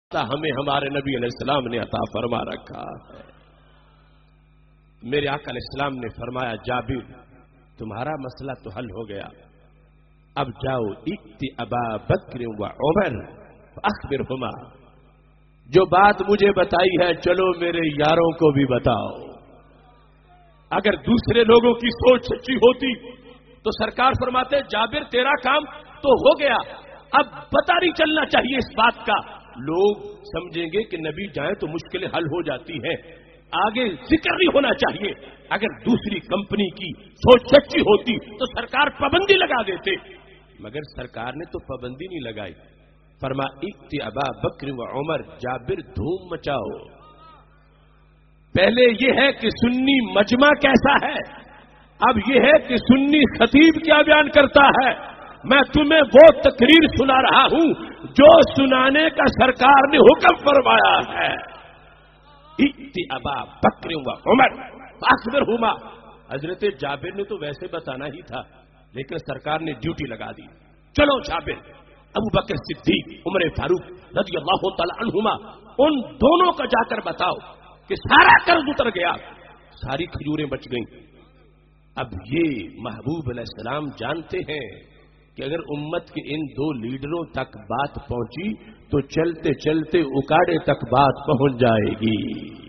ہمیں ہمارے نبی علیہ السلام نے عطا فرما رکھا ہے۔ میرے آقا علیہ السلام نے فرمایا جابر تمہارا مسئلہ تو حل ہو گیا، اب جاؤ ائت ابا بکر و عمر فاخبرہما، جو بات مجھے بتائی ہے چلو میرے یاروں کو بھی بتاؤ۔ اگر دوسرے لوگوں کی سوچ سچی ہوتی تو سرکار فرماتے جابر تیرا کام تو ہو گیا، اب پتہ نہیں چلنا چاہیے اس بات کا، لوگ سمجھیں گے کہ نبی جائیں تو مشکلیں حل ہو جاتی ہیں، آگے ذکر نہیں ہونا چاہیے۔ اگر دوسری کمپنی کی سوچ سچی ہوتی تو سرکار پابندی لگا دیتے، مگر سرکار نے تو پابندی نہیں لگائی۔ فرما ائت ابا بکر و عمر، جابر دھوم مچاؤ۔ پہلے یہ ہے کہ سنی مجمع کیسا ہے، اب یہ ہے کہ سنی خطیب کیا بیان کرتا ہے۔ میں تمہیں وہ تقریر سنا رہا ہوں جو سنانے کا سرکار نے حکم فرمایا ہے۔ ائت ابا بکر و عمر فاخبرہما، حضرت جابر نے تو ویسے بتانا ہی تھا لیکن سرکار نے ڈیوٹی لگا دی، چلو جابر ابو بکر صدیق عمر فاروق رضی اللہ تعالی عنہما ان دونوں کا جا کر بتاؤ کہ سارا قرض اتر گیا، ساری کھجوریں بچ گئیں۔ اب یہ محبوب علیہ السلام جانتے ہیں کہ اگر امت کے ان دو لیڈروں تک بات پہنچی تو چلتے چلتے اکاڑے تک بات پہنچ جائے گی۔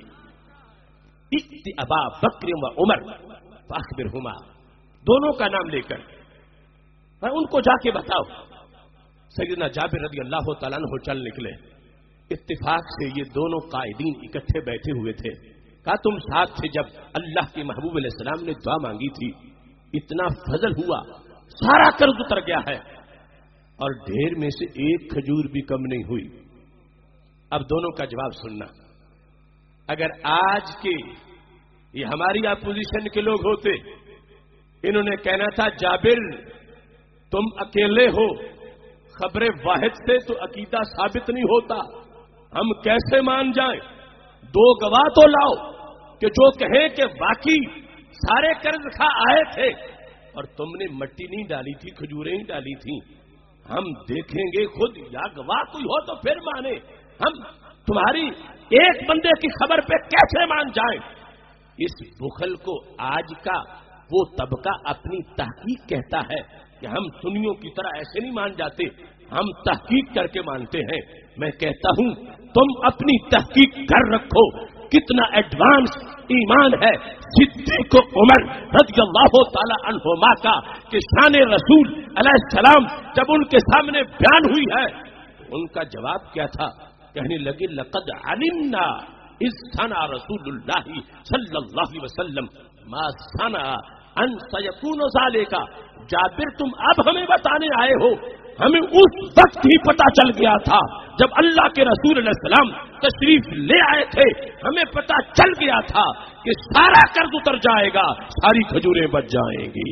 ائت ابا بکر و عمر فاخبرہما، دونوں کا نام لے کر ان کو جا کے بتاؤ۔ سیدنا جابر رضی اللہ تعالیٰ عنہ چل نکلے، اتفاق سے یہ دونوں قائدین اکٹھے بیٹھے ہوئے تھے، کہا تم ساتھ تھے جب اللہ کے محبوب علیہ السلام نے دعا مانگی تھی، اتنا فضل ہوا، سارا قرض اتر گیا ہے اور ڈھیر میں سے ایک کھجور بھی کم نہیں ہوئی۔ اب دونوں کا جواب سننا۔ اگر آج کے یہ ہماری اپوزیشن کے لوگ ہوتے، انہوں نے کہنا تھا جابر تم اکیلے ہو، خبر واحد سے تو عقیدہ ثابت نہیں ہوتا، ہم کیسے مان جائیں، دو گواہ تو لاؤ کہ جو کہیں کہ واقعی سارے قرض کھا آئے تھے اور تم نے مٹی نہیں ڈالی تھی، کھجوریں ہی ڈالی تھیں، ہم دیکھیں گے خود، یا گواہ کوئی ہو تو پھر مانے، ہم تمہاری ایک بندے کی خبر پہ کیسے مان جائیں۔ اس بخل کو آج کا وہ طبقہ اپنی تحقیق کہتا ہے کہ ہم سنیوں کی طرح ایسے نہیں مان جاتے، ہم تحقیق کر کے مانتے ہیں۔ میں کہتا ہوں تم اپنی تحقیق کر رکھو، کتنا ایڈوانس ایمان ہے صدیق عمر رضی اللہ تعالی عنہما کا کہ شان رسول علیہ السلام جب ان کے سامنے بیان ہوئی ہے ان کا جواب کیا تھا، کہنے لگے لقد علمنا اذ صنع رسول اللہ صلی اللہ علیہ وسلم ما صنع ان سیکون ذالک، جابر تم اب ہمیں بتانے آئے ہو، ہمیں اس وقت ہی پتا چل گیا تھا جب اللہ کے رسول علیہ السلام تشریف لے آئے تھے، ہمیں پتا چل گیا تھا کہ سارا قرض اتر جائے گا، ساری کھجوریں بچ جائیں گی۔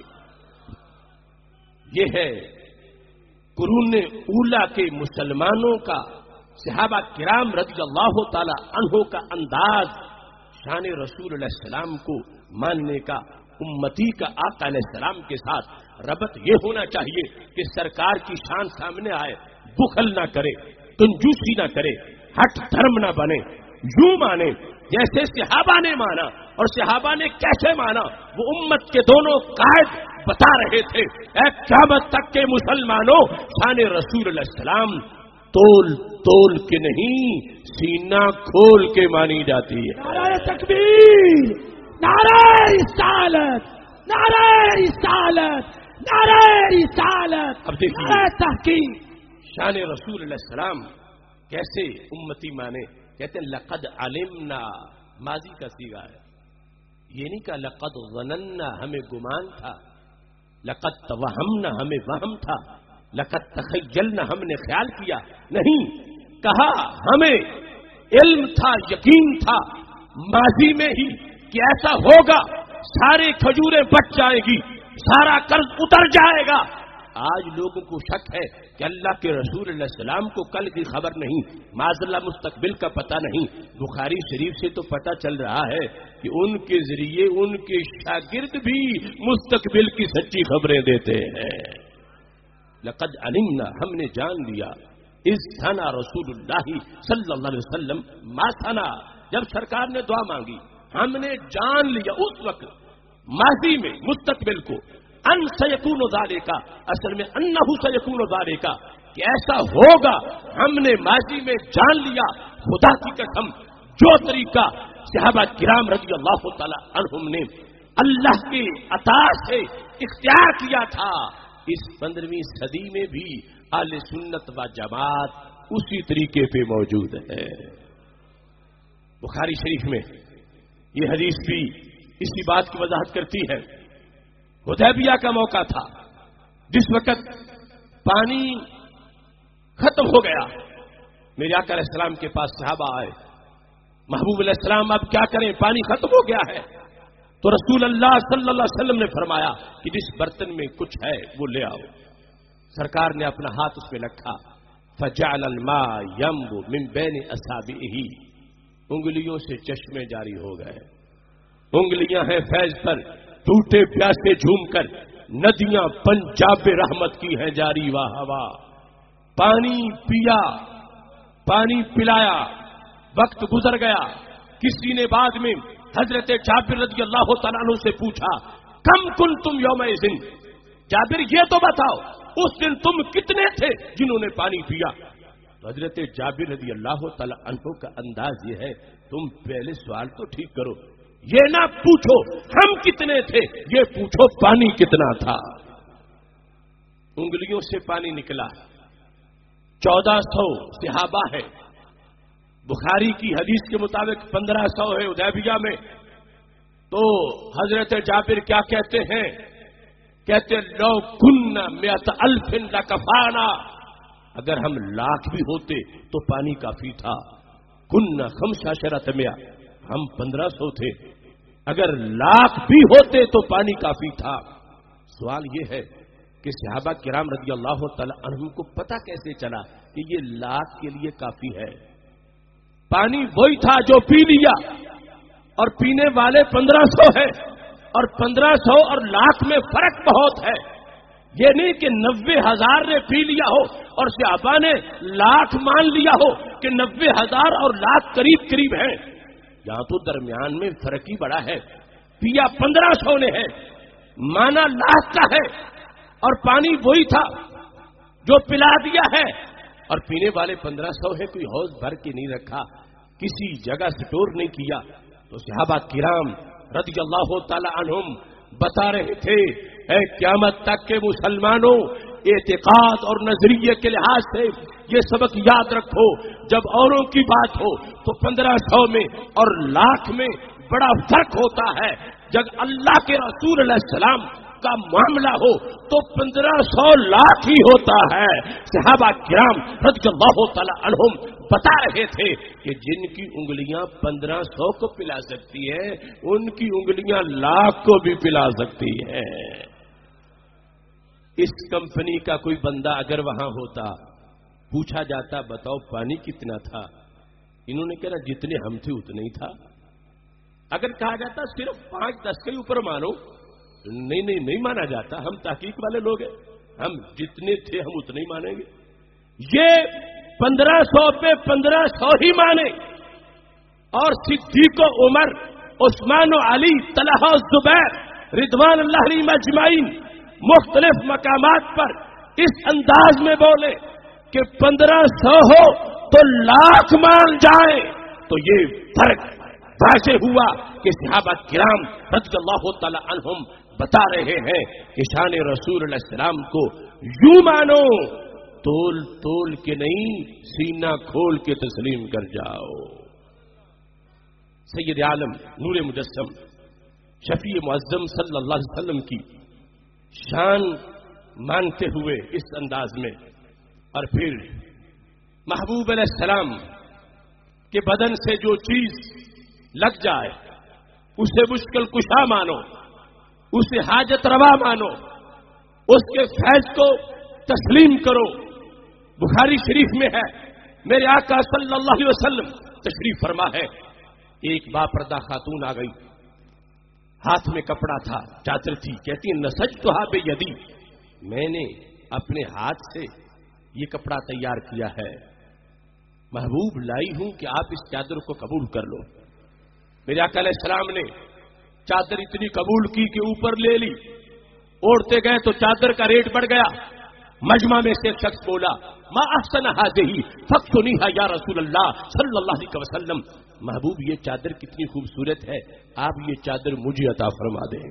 یہ ہے قرون اولا کے مسلمانوں کا، صحابہ کرام رضی اللہ تعالی عنہ کا انداز، شان رسول علیہ السلام کو ماننے کا، امتی کا آقا علیہ السلام کے ساتھ ربط یہ ہونا چاہیے کہ سرکار کی شان سامنے آئے، بخل نہ کرے، کنجوسی نہ کرے، ہٹ دھرم نہ بنے، یوں مانے جیسے صحابہ نے مانا۔ اور صحابہ نے کیسے مانا وہ امت کے دونوں قائد بتا رہے تھے، اے قیامت تک کے مسلمانوں شان رسول علیہ السلام تول تول کے نہیں سینہ کھول کے مانی جاتی ہے۔ نعرہ تکبیر، نعرہ رسالت، نعرہ رسالت، نعرہ رسالت۔ اب دیکھیے نعرہ تحقیق، شان رسول علیہ السلام کیسے امتی مانے، کہتے ہیں لقد علمنا، ماضی کا صیغہ ہے، یہ نہیں کہا لقد ظننا ہمیں گمان تھا، لقد توہمنا ہمیں وہم تھا، لقد تخیلنا ہم نے خیال کیا، نہیں، کہا ہمیں علم تھا، یقین تھا ماضی میں ہی کہ ایسا ہوگا، ساری کھجوریں بچ جائے گی، سارا قرض اتر جائے گا۔ آج لوگوں کو شک ہے کہ اللہ کے رسول علیہ السلام کو کل کی خبر نہیں، معاذ اللہ مستقبل کا پتہ نہیں۔ بخاری شریف سے تو پتہ چل رہا ہے کہ ان کے ذریعے ان کے شاگرد بھی مستقبل کی سچی خبریں دیتے ہیں۔ لقد علمنا، ہم نے جان لیا، اذ ثنا رسول اللہ صلی اللہ علیہ وسلم ما ثنا، جب سرکار نے دعا مانگی ہم نے جان لیا اس وقت ماضی میں مستقبل کو ان سیکون ذالک، اصل میں انہ سیکون ذالک، کہ ایسا ہوگا، ہم نے ماضی میں جان لیا خدا کی قسم جو طریقہ صحابہ کرام رضی اللہ تعالی عنہم نے اللہ کی عطا سے اختیار کیا تھا، اس 15ویں صدی میں بھی اہل سنت و جماعت اسی طریقے پہ موجود ہے۔ بخاری شریف میں یہ حدیث بھی اسی بات کی وضاحت کرتی ہے۔ حدیبیہ کا موقع تھا، جس وقت پانی ختم ہو گیا، میرے آقا علیہ السلام کے پاس صحابہ آئے، محبوب علیہ السلام اب کیا کریں، پانی ختم ہو گیا ہے۔ تو رسول اللہ صلی اللہ علیہ وسلم نے فرمایا کہ جس برتن میں کچھ ہے وہ لے آؤ۔ سرکار نے اپنا ہاتھ اس میں رکھا، فجعل الماء ينبع من بين اصابعه، انگلیوں سے چشمے جاری ہو گئے، انگلیاں ہیں فیض پر، ٹوٹے پیاسے جھوم کر ندیاں پنجاب رحمت کی ہیں جاری، واہ واہ۔ پانی پیا، پانی پلایا، وقت گزر گیا، کسی نے بعد میں حضرت جابر رضی اللہ تعالیٰ عنہ سے پوچھا کم کنتم یومئذ، جابر یہ تو بتاؤ اس دن تم کتنے تھے جنہوں نے پانی پیا؟ حضرت جابر رضی اللہ تعالیٰ عنہ کا انداز یہ ہے، تم پہلے سوال تو ٹھیک کرو، یہ نہ پوچھو ہم کتنے تھے، یہ پوچھو پانی کتنا تھا۔ انگلیوں سے پانی نکلا، 1400 صحابہ ہے، بخاری کی حدیث کے مطابق 1500 ہے حدیبیہ میں۔ تو حضرت جابر کیا کہتے ہیں؟ کہتے لو کننا مئۃ الف لکفانا، اگر ہم لاکھ بھی ہوتے تو پانی کافی تھا۔ کننا 15 مئہ، ہم 1500 تھے، اگر لاکھ بھی ہوتے تو پانی کافی تھا۔ سوال یہ ہے کہ صحابہ کرام رضی اللہ تعالی عنہم کو پتہ کیسے چلا کہ یہ لاکھ کے لیے کافی ہے؟ پانی وہی تھا جو پی لیا، اور پینے والے 1500 ہے، اور 1500 اور لاکھ میں فرق بہت ہے۔ یہ نہیں کہ 90,000 نے پی لیا ہو اور صحابہ نے لاکھ مان لیا ہو کہ 90,000 اور لاکھ قریب قریب ہیں، یہاں تو درمیان میں فرق ہی بڑا ہے۔ پیا 1500 نے ہے، مانا لاکھ کا ہے، اور پانی وہی تھا جو پلا دیا ہے، اور پینے والے 1500 ہے، کوئی حوض بھر کے نہیں رکھا، کسی جگہ سٹور نہیں کیا۔ تو صحابہ کرام رضی اللہ تعالی عنہم بتا رہے تھے، اے قیامت تک کے مسلمانوں، اعتقاد اور نظریے کے لحاظ سے یہ سبق یاد رکھو، جب اوروں کی بات ہو تو 1500 میں اور لاکھ میں بڑا فرق ہوتا ہے، جب اللہ کے رسول علیہ السلام کا معاملہ ہو تو 1500 لاکھ ہی ہوتا ہے۔ صحابہ کرام رضی اللہ تعالی عنہم بتا رہے تھے کہ جن کی انگلیاں 1500 کو پلا سکتی ہے، ان کی انگلیاں لاکھ کو بھی پلا سکتی ہے۔ اس کمپنی کا کوئی بندہ اگر وہاں ہوتا، پوچھا جاتا بتاؤ پانی کتنا تھا، انہوں نے کہا جتنے ہم تھے اتنے ہی تھا۔ اگر کہا جاتا صرف 5-10 کے اوپر مانو، نہیں مانا جاتا، ہم تحقیق والے لوگ ہیں، ہم جتنے تھے ہم اتنے ہی مانیں گے۔ یہ 1500 پہ 1500 ہی مانے، اور صدیق و عمر، عثمان و علی، طلحہ و زبیر رضوان اللہ علیہم اجمعین مختلف مقامات پر اس انداز میں بولے کہ 1500 ہو تو لاکھ مان جائے، تو یہ فرق واضح ہوا کہ صحابہ کرام رضی اللہ تعالی عنہم بتا رہے ہیں کہ شان رسول علیہ السلام کو یوں مانو، تول تول کے نہیں، سینہ کھول کے تسلیم کر جاؤ۔ سید عالم نور مجسم شفیع معظم صلی اللہ علیہ وسلم کی شان مانتے ہوئے اس انداز میں، اور پھر محبوب علیہ السلام کے بدن سے جو چیز لگ جائے اسے مشکل کشا مانو، اسے حاجت روا مانو، اس کے فیض کو تسلیم کرو۔ بخاری شریف میں ہے، میرے آقا صلی اللہ علیہ وسلم تشریف فرما ہے، ایک باپردہ خاتون آ گئی، ہاتھ میں کپڑا تھا، چادر تھی، کہتی نسجتھا بیدی، میں نے اپنے ہاتھ سے یہ کپڑا تیار کیا ہے، محبوب لائی ہوں کہ آپ اس چادر کو قبول کر لو۔ میرے آقا علیہ السلام نے چادر اتنی قبول کی کہ اوپر لے لی، اوڑھتے گئے تو چادر کا ریٹ بڑھ گیا۔ مجمع میں سے ایک شخص بولا ما احسن هذه فاقتنيها یا رسول اللہ صلی اللہ علیہ وسلم، محبوب یہ چادر کتنی خوبصورت ہے، آپ یہ چادر مجھے عطا فرما دیں۔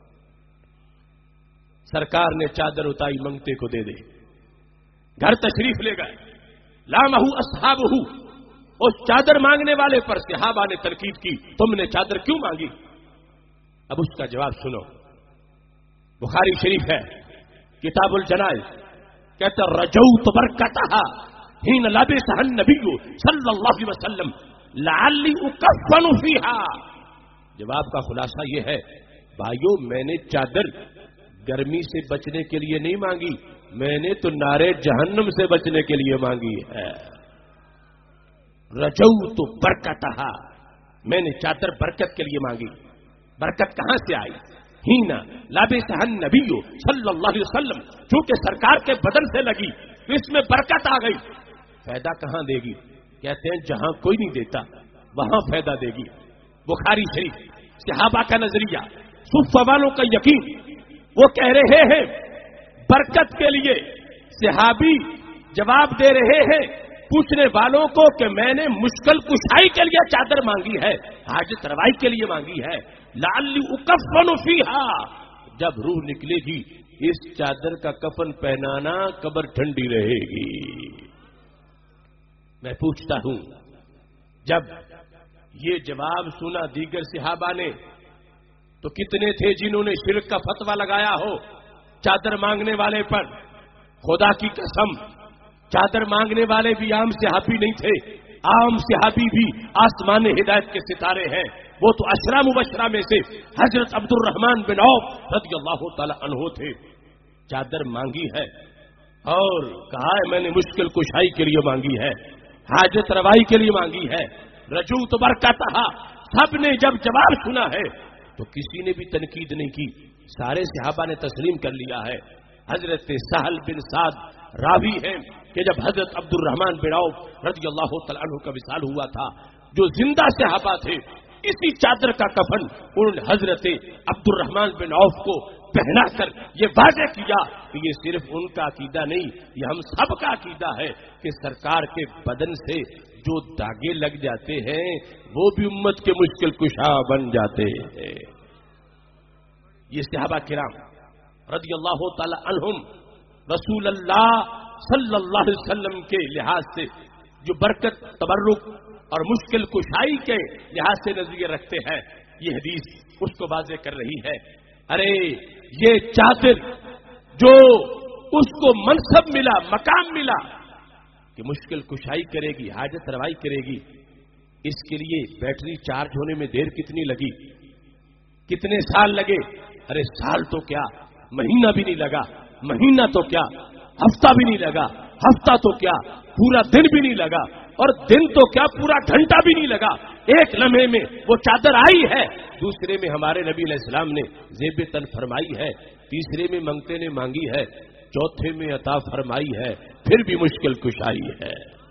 سرکار نے چادر اتائی، منگتے کو دے دے، گھر تشریف لے گئے، لامہ اصحابہ، اس چادر مانگنے والے پر صحابہ نے تنقید کی، تم نے چادر کیوں مانگی؟ اب اس کا جواب سنو، بخاری شریف ہے کتاب الجنائز، کہتا رجوت برکتہا حین لبسہا النبی صلی اللہ علیہ وسلم لعلی اکفن فیہا۔ جواب کا خلاصہ یہ ہے بھائیو، میں نے چادر گرمی سے بچنے کے لیے نہیں مانگی، میں نے تو نارے جہنم سے بچنے کے لیے مانگی ہے۔ رجوت برکتہا، میں نے چادر برکت کے لیے مانگی۔ برکت کہاں سے آئی؟ ہینا لابسہ النبی صلی اللہ علیہ وسلم، چونکہ سرکار کے بدن سے لگی تو اس میں برکت آ گئی۔ فائدہ کہاں دے گی؟ کہتے ہیں جہاں کوئی نہیں دیتا وہاں فائدہ دے گی۔ بخاری شریف، صحابہ کا نظریہ، صفہ والوں کا یقین، وہ کہہ رہے ہیں برکت کے لیے، صحابی جواب دے رہے ہیں پوچھنے والوں کو کہ میں نے مشکل کشائی کے لیے چادر مانگی ہے، حاجت روائی کے لیے مانگی ہے، لعلی اکفن فیہا، جب روح نکلے گی اس چادر کا کفن پہنانا، قبر ٹھنڈی رہے گی۔ میں پوچھتا ہوں جب یہ جواب سنا دیگر صحابہ نے تو کتنے تھے جنہوں نے شرک کا فتویٰ لگایا ہو چادر مانگنے والے پر؟ خدا کی قسم چادر مانگنے والے بھی عام صحابی نہیں تھے، عام صحابی بھی آسمان ہدایت کے ستارے ہیں، وہ تو عشرہ مبشرہ میں سے حضرت عبد الرحمن بن عوف رضی اللہ تعالی عنہ تھے۔ چادر مانگی ہے اور کہا ہے میں نے مشکل کشائی کے لیے مانگی ہے، حاجت روائی کے لیے مانگی ہے۔ رجوت برکتہا، سب نے جب جواب سنا ہے تو کسی نے بھی تنقید نہیں کی، سارے صحابہ نے تسلیم کر لیا ہے۔ حضرت سہل بن سعد راوی ہے کہ جب حضرت عبد الرحمن بن عوف رضی اللہ تعالی عنہ کا وصال ہوا تھا، جو زندہ صحابہ تھے اسی چادر کا کفن انہوں نے حضرت عبد الرحمن بن عوف کو پہنا کر یہ واضح کیا کہ یہ صرف ان کا عقیدہ نہیں، یہ ہم سب کا عقیدہ ہے کہ سرکار کے بدن سے جو داغے لگ جاتے ہیں وہ بھی امت کے مشکل کشا بن جاتے ہیں۔ یہ صحابہ کرام رضی اللہ تعالی عنہم رسول اللہ صلی اللہ علیہ وسلم کے لحاظ سے جو برکت، تبرک اور مشکل کشائی کے لحاظ سے نظریہ رکھتے ہیں، یہ حدیث اس کو واضح کر رہی ہے۔ ارے یہ چادر جو اس کو منصب ملا، مقام ملا کہ مشکل کشائی کرے گی، حاجت روائی کرے گی، اس کے لیے بیٹری چارج ہونے میں دیر کتنی لگی، کتنے سال لگے؟ ارے سال تو کیا، مہینہ بھی نہیں لگا، مہینہ تو کیا، ہفتہ بھی نہیں لگا، ہفتہ تو کیا، پورا دن بھی نہیں لگا، اور دن تو کیا پورا گھنٹہ بھی نہیں لگا، ایک لمحے میں وہ چادر آئی ہے۔ دوسرے میں ہمارے نبی علیہ السلام نے زیب تن فرمائی ہے، تیسرے میں منگتے نے مانگی ہے، چوتھے میں عطا فرمائی ہے، پھر بھی مشکل کشائی ہے۔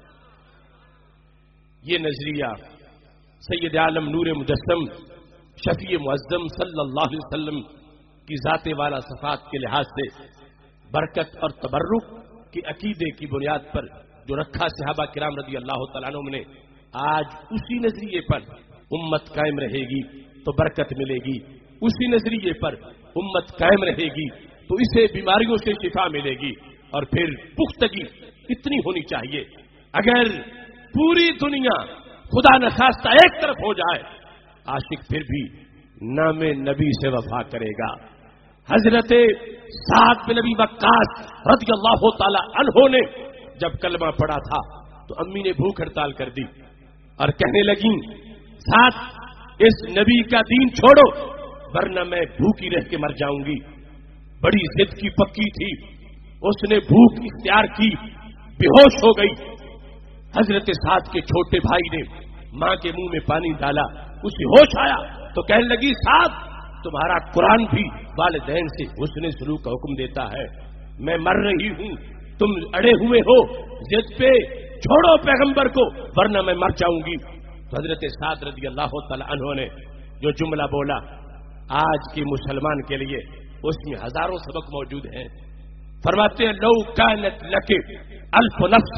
یہ نظریہ سید عالم نور مجسم شفیع معظم صلی اللہ علیہ وسلم کی ذات والا صفات کے لحاظ سے برکت اور تبرک کے عقیدے کی بنیاد پر جو رکھا صحابہ کرام رضی اللہ تعالیٰ عنہ نے، آج اسی نظریے پر امت قائم رہے گی تو برکت ملے گی، اسی نظریے پر امت قائم رہے گی تو اسے بیماریوں سے شفا ملے گی۔ اور پھر پختگی اتنی ہونی چاہیے، اگر پوری دنیا خدا نخواستہ ایک طرف ہو جائے، عاشق پھر بھی نام نبی سے وفا کرے گا۔ حضرت سعد بن ابی وقاص رضی اللہ تعالی عنہ نے جب کلمہ پڑھا تھا تو امی نے بھوک ہڑتال کر دی اور کہنے لگیں سعد اس نبی کا دین چھوڑو ورنہ میں بھوکی رہ کے مر جاؤں گی۔ بڑی ضد کی پکی تھی، اس نے بھوک اختیار کی، بے ہوش ہو گئی۔ حضرت سعد کے چھوٹے بھائی نے ماں کے منہ میں پانی ڈالا، اسے ہوش آیا تو کہنے لگی سعد تمہارا قرآن بھی والدین سے حسن سلوک کا حکم دیتا ہے، میں مر رہی ہوں تم اڑے ہوئے ہو ضد پہ، چھوڑو پیغمبر کو ورنہ میں مر جاؤں گی. تو حضرت سعد رضی اللہ تعالی عنہ نے جو جملہ بولا آج کے مسلمان کے لیے اس میں ہزاروں سبق موجود ہیں. فرماتے ہیں لو کانت لک الف نفس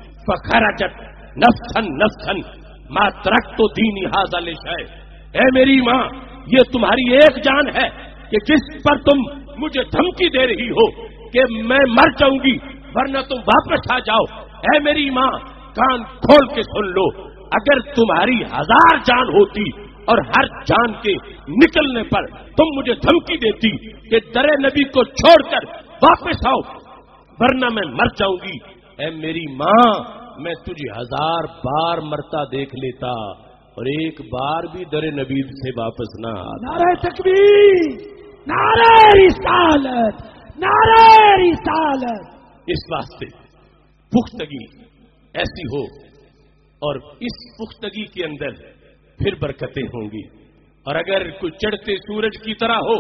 فخرجت نفسا نفسا ما ترکت دینی ھذا لشیء. اے میری ماں، یہ تمہاری ایک جان ہے کہ جس پر تم مجھے دھمکی دے رہی ہو کہ میں مر جاؤں گی ورنہ تم واپس آ جاؤ. اے میری ماں، کان کھول کے سن لو، اگر تمہاری 1000 جان ہوتی اور ہر جان کے نکلنے پر تم مجھے دھمکی دیتی کہ در نبی کو چھوڑ کر واپس آؤ ورنہ میں مر جاؤں گی، اے میری ماں میں تجھے 1000 بار مرتا دیکھ لیتا اور ایک بار بھی در نبی سے واپس نہ آتا. نعرہ تکبیر، نعرہ رسالت، نعرہ رسالت. اس واسطے پختگی ایسی ہو اور اس پختگی کے اندر پھر برکتیں ہوں گی. اور اگر کوئی چڑھتے سورج کی طرح ہو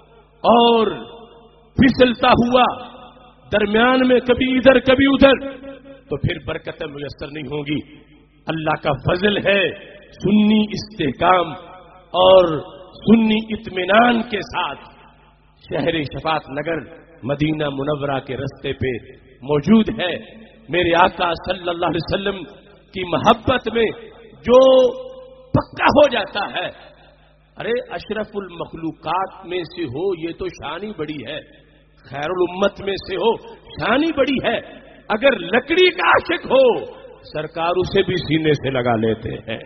اور پھسلتا ہوا درمیان میں کبھی ادھر کبھی ادھر تو پھر برکتیں میسر نہیں ہوں گی. اللہ کا فضل ہے سنی استحکام اور سنی اطمینان کے ساتھ شہر شفاعت نگر مدینہ منورہ کے رستے پہ موجود ہے. میرے آقا صلی اللہ علیہ وسلم کی محبت میں جو پکا ہو جاتا ہے، ارے اشرف المخلوقات میں سے ہو یہ تو شان ہی بڑی ہے، خیر الامت میں سے ہو شان ہی بڑی ہے. اگر لکڑی کا عاشق ہو سرکار اسے بھی سینے سے لگا لیتے ہیں.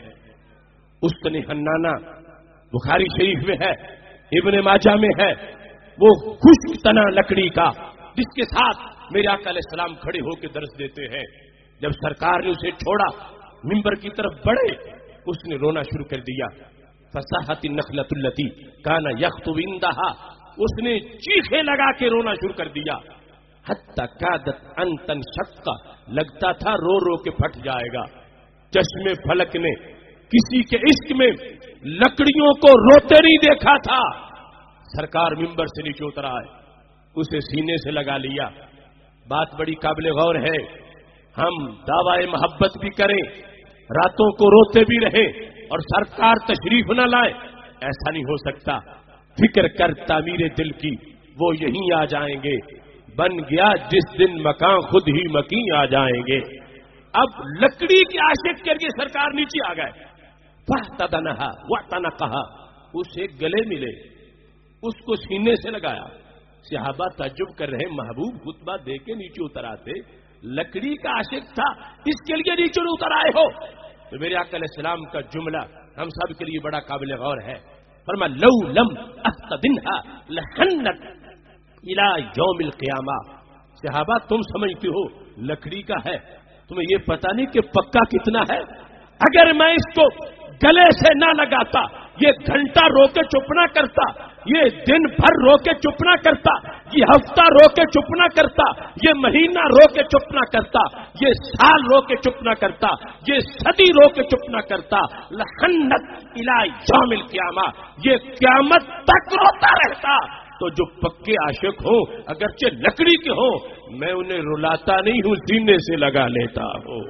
استن حنانہ بخاری شریف میں ہے، ابن ماجہ میں ہے، وہ خشک تنا لکڑی کا جس کے ساتھ میرے آقا علیہ السلام کھڑے ہو کے درس دیتے ہیں. جب سرکار نے اسے چھوڑا منبر کی طرف بڑھے اس نے رونا شروع کر دیا. فصاحت النخلۃ التی کان یخطب عندها، اس نے چیخیں لگا کے رونا شروع کر دیا. حتی کادت ان تنشق، لگتا تھا رو رو کے پھٹ جائے گا. چشم فلک نے کسی کے عشق میں لکڑیوں کو روتے نہیں دیکھا تھا. سرکار منبر سے نیچے اترا ہے، اسے سینے سے لگا لیا. بات بڑی قابل غور ہے. ہم دعوی محبت بھی کریں، راتوں کو روتے بھی رہیں اور سرکار تشریف نہ لائے، ایسا نہیں ہو سکتا. فکر کر تعمیر دل کی، وہ یہیں آ جائیں گے. بن گیا جس دن مکان خود ہی مکین آ جائیں گے. اب لکڑی کے عاشق کر کے سرکار نیچے آ گئے. فاحتضنها واعتنقها، اسے گلے ملے، اس کو سینے سے لگایا. صحابہ تعجب کر رہے، محبوب خطبہ دے کے نیچے اتر آتے، لکڑی کا عاشق تھا اس کے لیے نیچے اتر آئے ہو. تو میرے آقا علیہ السلام کا جملہ ہم سب کے لیے بڑا قابل غور ہے. فرمایا لو لم احتضنها لحنت الى یوم القیامہ. صحابہ تم سمجھتے ہو لکڑی کا ہے، تمہیں یہ پتہ نہیں کہ پکا کتنا ہے. اگر میں اس کو گلے سے نہ لگاتا، یہ گھنٹہ رو کے چپ نہ کرتا، یہ دن بھر رو کے چپ نہ کرتا، یہ ہفتہ رو کے چپ نہ کرتا، یہ مہینہ رو کے چپ نہ کرتا، یہ سال رو کے چپ نہ کرتا، یہ صدی رو کے چپ نہ کرتا، لحنت الی یوم القیامہ، یہ قیامت تک روتا رہتا. تو جو پکے عاشق ہوں اگرچہ لکڑی کے ہوں، میں انہیں رلاتا نہیں ہوں، سینے سے لگا لیتا ہوں.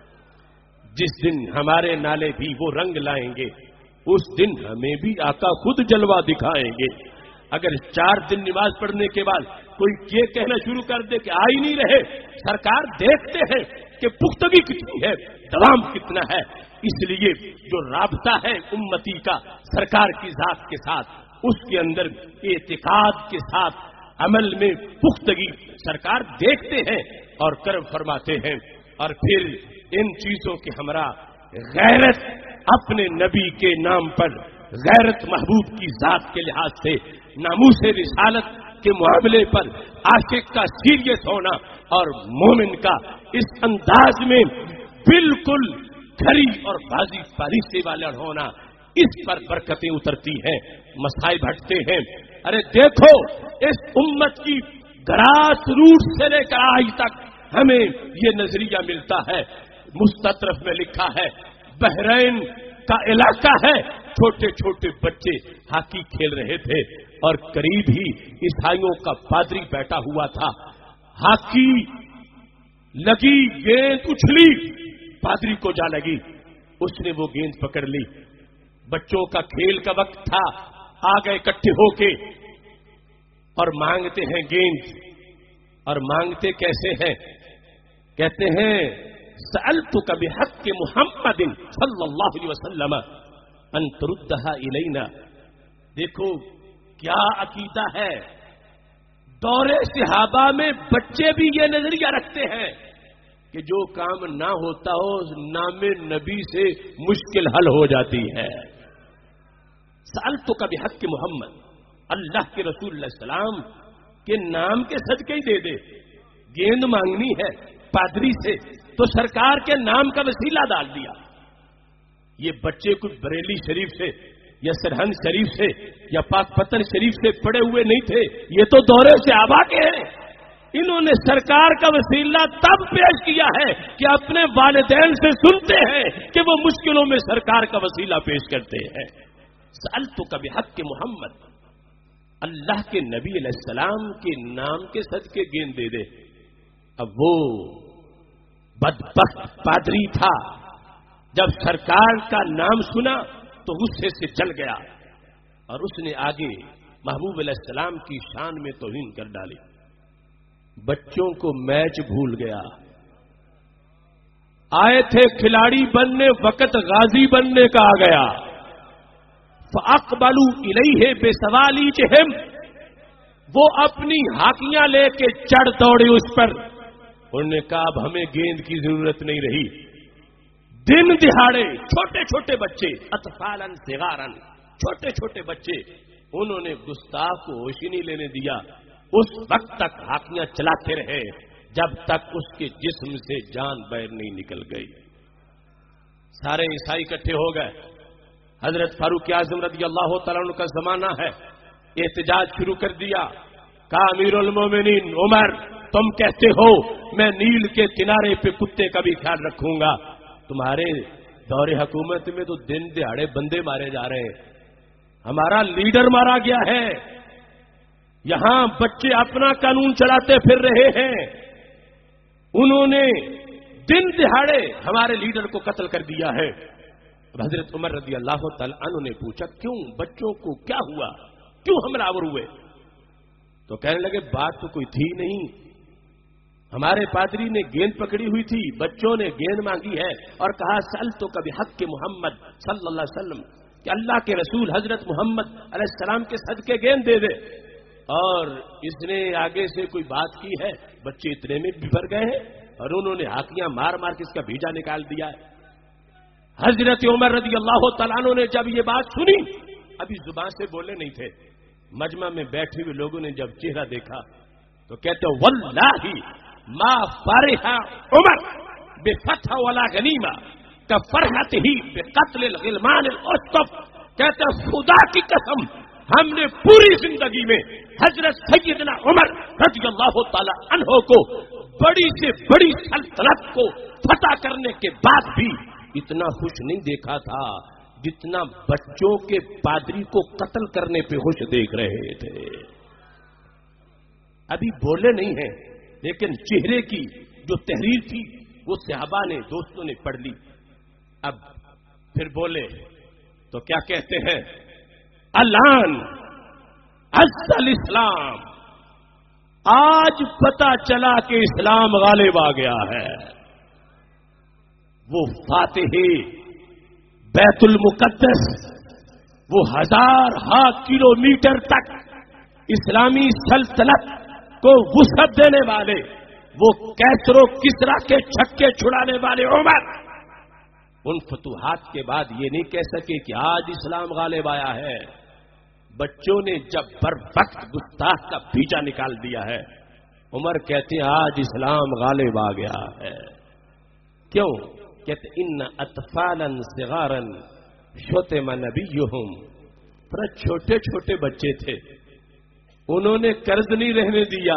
جس دن ہمارے نالے بھی وہ رنگ لائیں گے اس دن ہمیں بھی آقا خود جلوہ دکھائیں گے. اگر 4 دن نماز پڑھنے کے بعد کوئی یہ کہنا شروع کر دے کہ آ ہی نہیں رہے، سرکار دیکھتے ہیں کہ پختگی کتنی ہے، دوام کتنا ہے. اس لیے جو رابطہ ہے امتی کا سرکار کی ذات کے ساتھ، اس کے اندر اعتقاد کے ساتھ عمل میں پختگی سرکار دیکھتے ہیں اور کرم فرماتے ہیں. اور پھر ان چیزوں کے ہمراہ غیرت، اپنے نبی کے نام پر غیرت، محبوب کی ذات کے لحاظ سے ناموس رسالت کے معاملے پر عاشق کا سیریس ہونا اور مومن کا اس انداز میں بالکل کھری اور بازی پالیسی والا ہونا، اس پر برکتیں اترتی ہیں، مصائب ہٹتے ہیں. ارے دیکھو اس امت کی گراس روٹ سے لے کر آج تک ہمیں یہ نظریہ ملتا ہے. مستطرف میں لکھا ہے بحرین کا علاقہ ہے، چھوٹے چھوٹے بچے ہاکی کھیل رہے تھے اور قریب ہی عیسائیوں کا پادری بیٹھا ہوا تھا. ہاکی لگی گیند اچھلی، پادری کو جا لگی، اس نے وہ گیند پکڑ لی۔ بچوں کا کھیل کا وقت تھا، آ گئے اکٹھے ہو کے اور مانگتے ہیں گیند۔ اور مانگتے کیسے ہیں؟ کہتے ہیں سألتک بحق محمد صلی اللہ علیہ وسلم ان تردها الینا۔ دیکھو کیا عقیدہ ہے، دور صحابہ میں بچے بھی یہ نظریہ رکھتے ہیں کہ جو کام نہ ہوتا ہو نام نبی سے مشکل حل ہو جاتی ہے۔ سألتک بحق محمد، اللہ کے رسول علیہ السلام کے نام کے صدقے ہی دے دے، گیند مانگنی ہے پادری سے تو سرکار کے نام کا وسیلہ ڈال دیا۔ یہ بچے کچھ بریلی شریف سے یا سرہند شریف سے یا پاک پتن شریف سے پڑے ہوئے نہیں تھے، یہ تو دورے سے آبا کے ہیں۔ انہوں نے سرکار کا وسیلہ تب پیش کیا ہے کہ اپنے والدین سے سنتے ہیں کہ وہ مشکلوں میں سرکار کا وسیلہ پیش کرتے ہیں۔ سألتک بحق محمد، اللہ کے نبی علیہ السلام کے نام کے صدقے گیند دے دے۔ اب وہ بدبخت پادری تھا، جب سرکار کا نام سنا تو غصے سے جل گیا اور اس نے آگے محبوب علیہ السلام کی شان میں توہین کر ڈالی۔ بچوں کو میچ بھول گیا، آئے تھے کھلاڑی بننے، وقت غازی بننے کا آ گیا۔ فَأَقْبَلُوا إِلَيْهِ بِسَوَالِجِهِمْ، وہ اپنی ہاکیاں لے کے چڑھ دوڑے اس پر۔ انہوں نے کہا اب ہمیں گیند کی ضرورت نہیں رہی۔ دن دہاڑے چھوٹے چھوٹے بچے، اطفالاً صغاراً، چھوٹے چھوٹے بچے، انہوں نے گستاخ کو ہوش ہی نہیں لینے دیا۔ اس وقت تک ہاکیاں چلاتے رہے جب تک اس کے جسم سے جان باہر نہیں نکل گئی۔ سارے عیسائی اکٹھے ہو گئے، حضرت فاروق اعظم رضی اللہ تعالیٰ عنہ کا زمانہ ہے، احتجاج شروع کر دیا۔ کہا امیر المومنین عمر، تم کہتے ہو میں نیل کے کنارے پہ کتے کا بھی خیال رکھوں گا، تمہارے دور حکومت میں تو دن دہاڑے بندے مارے جا رہے ہیں، ہمارا لیڈر مارا گیا ہے، یہاں بچے اپنا قانون چلاتے پھر رہے ہیں، انہوں نے دن دہاڑے ہمارے لیڈر کو قتل کر دیا ہے۔ حضرت عمر رضی اللہ تعالی عنہ نے پوچھا کیوں، بچوں کو کیا ہوا، کیوں حملہ آور ہوئے؟ تو کہنے لگے بات تو کوئی تھی نہیں، ہمارے پادری نے گیند پکڑی ہوئی تھی، بچوں نے گیند مانگی ہے اور کہا سألتک بحق محمد صلی اللہ علیہ وسلم کہ اللہ کے رسول حضرت محمد علیہ السلام کے صدقے گیند دے دے، اور اس نے آگے سے کوئی بات کی ہے، بچے اتنے میں بھر گئے ہیں اور انہوں نے ہاکیاں مار مار کے اس کا بھیجا نکال دیا ہے۔ حضرت عمر رضی اللہ تعالیٰ عنہ نے جب یہ بات سنی، ابھی زبان سے بولے نہیں تھے، مجمع میں بیٹھے ہوئے لوگوں نے جب چہرہ دیکھا تو کہتے واللہ ما فرح عمر بفتح ولا غنیمہ کفرحتہ بقتل الغلمان الاسطف، کہتے خدا کی قسم ہم نے پوری زندگی میں حضرت سیدنا عمر رضی اللہ تعالی عنہ کو بڑی سے بڑی سلطنت کو فتح کرنے کے بعد بھی اتنا خوش نہیں دیکھا تھا جتنا بچوں کے پادری کو قتل کرنے پہ خوش دیکھ رہے تھے۔ ابھی بولے نہیں ہیں لیکن چہرے کی جو تحریر تھی وہ صحابہ نے، دوستوں نے پڑھ لی۔ اب پھر بولے تو کیا کہتے ہیں، الان عز الاسلام، آج پتہ چلا کہ اسلام غالب آ گیا ہے۔ وہ فاتح بیت المقدس، وہ 1000 کلومیٹر تک اسلامی سلطنت کو وسعت دینے والے، وہ کیسر و کسرا کے چھکے چھڑانے والے عمر، ان فتوحات کے بعد یہ نہیں کہہ سکے کہ آج اسلام غالب آیا ہے۔ بچوں نے جب بر وقت گستاخ کا بیجا نکال دیا ہے، عمر کہتے ہیں آج اسلام غالب آ گیا ہے۔ کیوں؟ کہتے ان اطفالا صغارا شتم نبیہم، پر چھوٹے چھوٹے بچے تھے، انہوں نے قرض نہیں رہنے دیا۔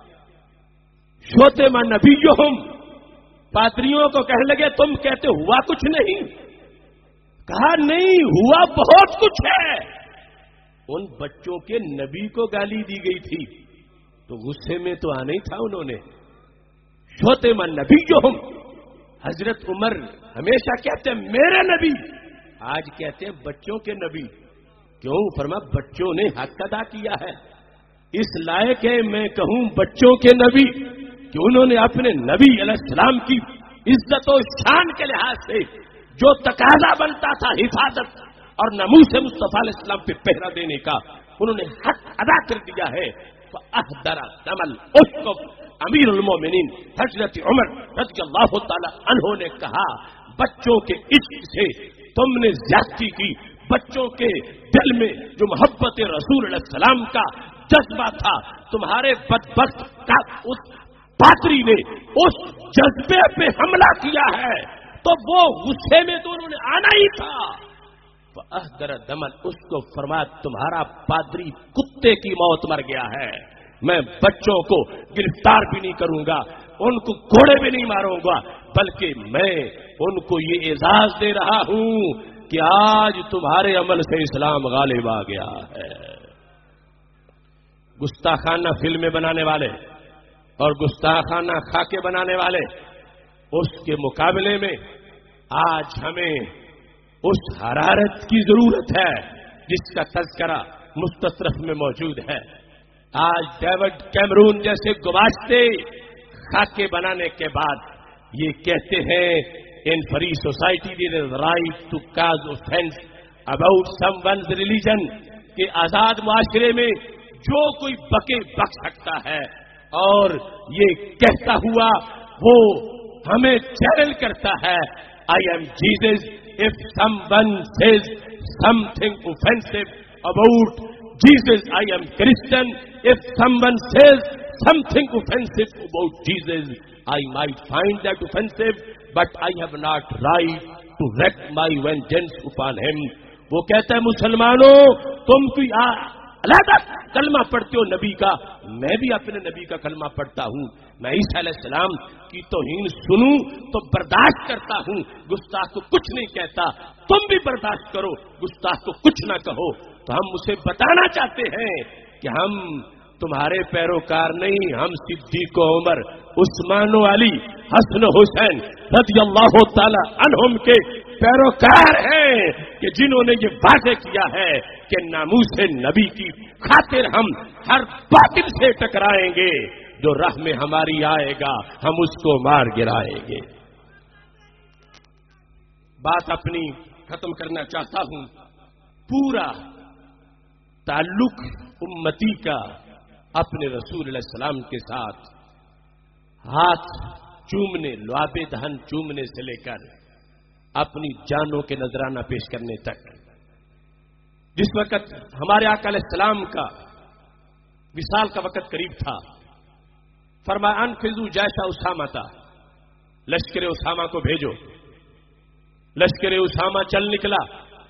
شتم نبیہم، پادریوں کو کہنے لگے تم کہتے ہوا کچھ نہیں، کہا نہیں ہوا بہت کچھ ہے۔ ان بچوں کے نبی کو گالی دی گئی تھی تو غصے میں تو آنا ہی تھا انہوں نے۔ शोतेम नबीयुहुम, हजरत उमर हमेशा कहते हैं मेरे नबी, आज कहते हैं बच्चों के नबी। क्यों? फरमा बच्चों ने हक अदा किया है, इस लायक है मैं कहूं बच्चों के नबी कि उन्होंने अपने नबी अलैहिस्सलाम की इज्जत और शान के लिहाज से जो तकाजा बनता था हिफाजत और नमूस मुस्तफा अलैहिस्सलाम पे पहरा देने का, उन्होंने हक अदा कर दिया है। अहदरा दमल उसको अमीरुल मोमिनीन हजरत उमर रज़ियल्लाहु ताला अन्हु ने कहा, बच्चों के इश्क से तुमने ज्यादती की, बच्चों के दिल में जो मोहब्बत रसूल अलैहि सलाम का जज्बा था, तुम्हारे बदबख्त का उस पात्री ने उस जज्बे पे हमला किया है, तो वो गुस्से में तो उन्होंने आना ही था। अहदर दमन, उसको फरमा तुम्हारा पादरी कुत्ते की मौत मर गया है, मैं बच्चों को गिरफ्तार भी नहीं करूंगा, उनको घोड़े भी नहीं मारूंगा, बल्कि मैं उनको ये एजाज दे रहा हूं कि आज तुम्हारे अमल से इस्लाम गालिब आ गया है। गुस्ताखाना फिल्में बनाने वाले और गुस्ताखाना खाके बनाने वाले, उसके मुकाबले में आज हमें उस हरारत की जरूरत है जिसका तज़किरा मुस्ततरफ में मौजूद है। आज डेविड कैमरून जैसे गुबाश्ते खाके बनाने के बाद ये कहते हैं in free society there is right to cause offence about someone's religion, के आजाद मुआशरे में जो कोई बके बक सकता है, और ये कहता हुआ वो हमें चैलेंज करता है, I am Jesus if someone says something offensive about Jesus, I am Christian if someone says something offensive about Jesus, I might find that offensive but I have not right to react my vengeance upon him. वो कहता है मुसलमानों तुम कोई अलहदा कलमा पढ़ते हो नबी का, मैं भी अपने नबी का कलमा पढ़ता हूं, मैं ईसा अलैहिस्सलाम की तौहीन सुनूं तो बर्दाश्त करता हूं, गुस्ताख को कुछ नहीं कहता, तुम भी बर्दाश्त करो, गुस्ताख को कुछ ना कहो। तो हम उसे बताना चाहते हैं कि हम तुम्हारे पैरोकार नहीं, हम सिद्दीक़ उमर, उस्मान अली, हसन हुसैन रज़ियल्लाहु ताला अन्हुम के पैरोकार हैं कि जिन्होंने ये वादे किया है कि नामूस नबी की खातिर हम हर बातिल से टकराएंगे, जो राह में हमारी आएगा हम उसको मार गिराएंगे। बात अपनी खत्म करना चाहता हूं। पूरा ताल्लुक उम्मती का अपने रसूल अलैहि सलाम के साथ हाथ चूमने, लुआबे दहन चूमने से लेकर अपनी जानों के नजराना पेश करने तक। जिस वक्त हमारे आका अलैहिस्सलाम का विसाल का वक्त करीब था, फरमाया अनफिजू जैसा उसामा था, लश्कर उसामा को भेजो। लश्कर उसामा चल निकला,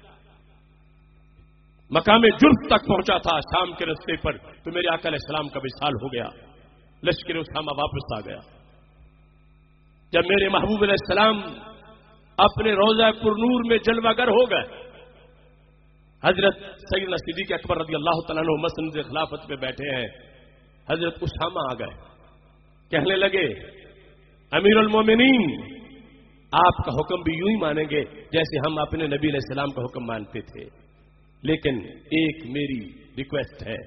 मकाम जुर्फ तक पहुंचा था शाम के रास्ते पर, तो मेरे आका अलैहिस्सलाम का विसाल हो गया, लश्कर उसामा वापस आ गया। जब मेरे महबूब अलैहिस्सलाम अपने रोज़ा पुरनूर में जलवागर हो गए, हजरत सैयदना सिद्दीक़ अकबर रज़ियल्लाहु तआला अन्हु मसनद खिलाफत पे बैठे हैं, हजरत उसामा आ गए, कहने लगे अमीरुल मोमिनीन आपका हुक्म भी यूं ही मानेंगे जैसे हम अपने नबी अलैहिस्सलाम का हुक्म मानते थे, लेकिन एक मेरी रिक्वेस्ट है,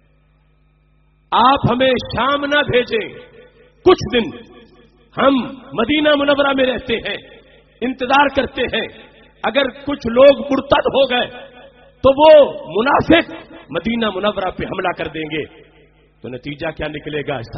आप हमें शाम ना भेजें, कुछ दिन हम मदीना मुनव्वरा में रहते हैं, इंतजार करते हैं, अगर कुछ लोग मुर्तद हो गए तो वो मुनाफिक मदीना मुनव्वरा पे हमला कर देंगे, तो नतीजा क्या निकलेगा,